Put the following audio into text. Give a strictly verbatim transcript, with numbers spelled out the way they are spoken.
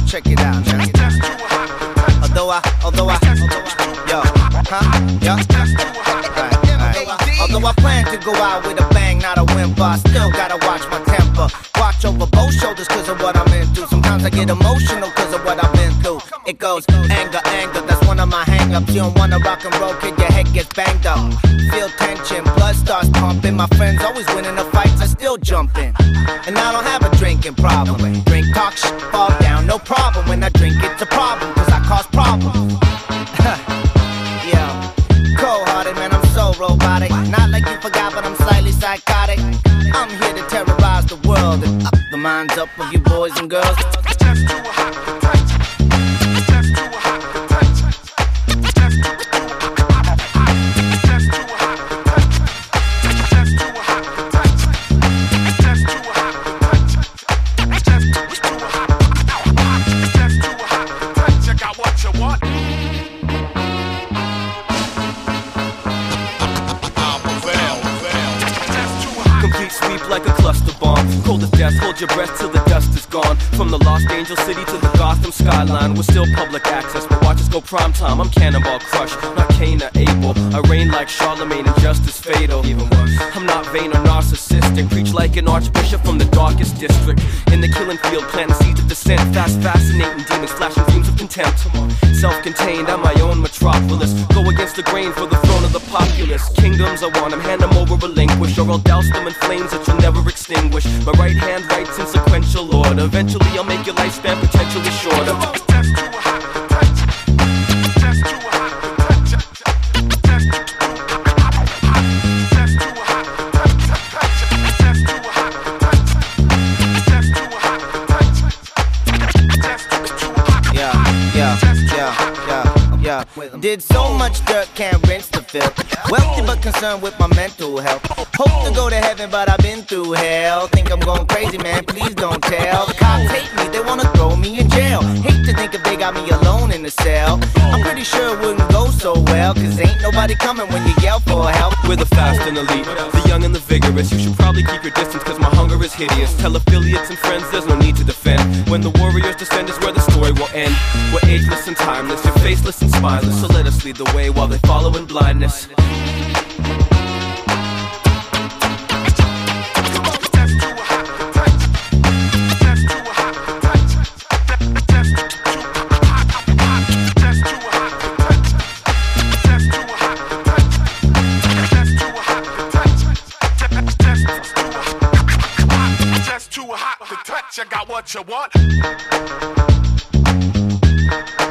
check it out, man. Although I, although I, yo, huh, yo, right, right. Although I plan to go out with a bang, not a whimper, I still gotta watch my temper. Watch over both shoulders cause of what I'm into. Sometimes I get emotional cause of what I've been through. It goes anger, anger, that's one of my hang-ups. You don't wanna rock and roll, kid, your head gets banged up. Feel tension, blood starts pumping. My friends always winning the fights, I still jump in. And I don't have a drinking problem. Drink, talk, shit, fall down, no problem. When I drink, it's a problem, cause I cause problems. Yeah, cold-hearted, man, I'm so robotic. Not like you forgot, but I'm slightly psychotic. I'm here to terrorize the world and up the minds up of you boys and girls. It's just too hot to touch. It's just too hot to touch. It's just too hot. It's just too hot to touch. It's just too hot to touch. It's just too hot to touch. It's just too hot. It's just too hot to touch. You got what you want. Complete sweep like a cluster bomb. Cold as death, hold your breath till the dust is gone. From the Lost Angel City to the Gotham skyline, we're still public access, but watch us go prime time. I'm Cannonball Crush, not Cain or Abel. I reign like Charlemagne and justice fatal. Even worse, I'm not vain or narcissistic. Preach like an archbishop from the darkest district. In the killing field, planting seeds of dissent. Fast, fascinating demons, flashing dreams of contempt. Self-contained, I'm my own metropolis. Go against the grain for the throne of the populace. Kingdoms, I want them, hand them over, relinquish, or I'll douse them in flames that you'll never extinguish. My right hand writes in sequential order. Eventually I'll make your lifespan potentially shorter. It's just too hot to touch. It's just too hot to touch. It's just too hot. It's just too hot to touch. It's just too hot to touch. It's just too hot to touch. It's just too hot. Yeah, yeah, yeah, yeah, yeah. Did so much dirt, can't rinse the filth. Wealthy but concerned with my mental health. Hope to go to heaven, but I've been through hell. Think I'm going crazy, man, please don't tell. The cops hate me, they wanna throw me in jail. Hate to think if they got me alone in the cell. I'm pretty sure it wouldn't go so well, cause ain't nobody coming when you yell for help. We're the fast and elite, the young and the vigorous. You should probably keep your distance cause my hunger is hideous. Tell affiliates and friends there's no need to defend. When the warriors descend is where the story will end. We're ageless and timeless, you're faceless and spineless. So let us lead the way while they follow in blindness. I got what you want.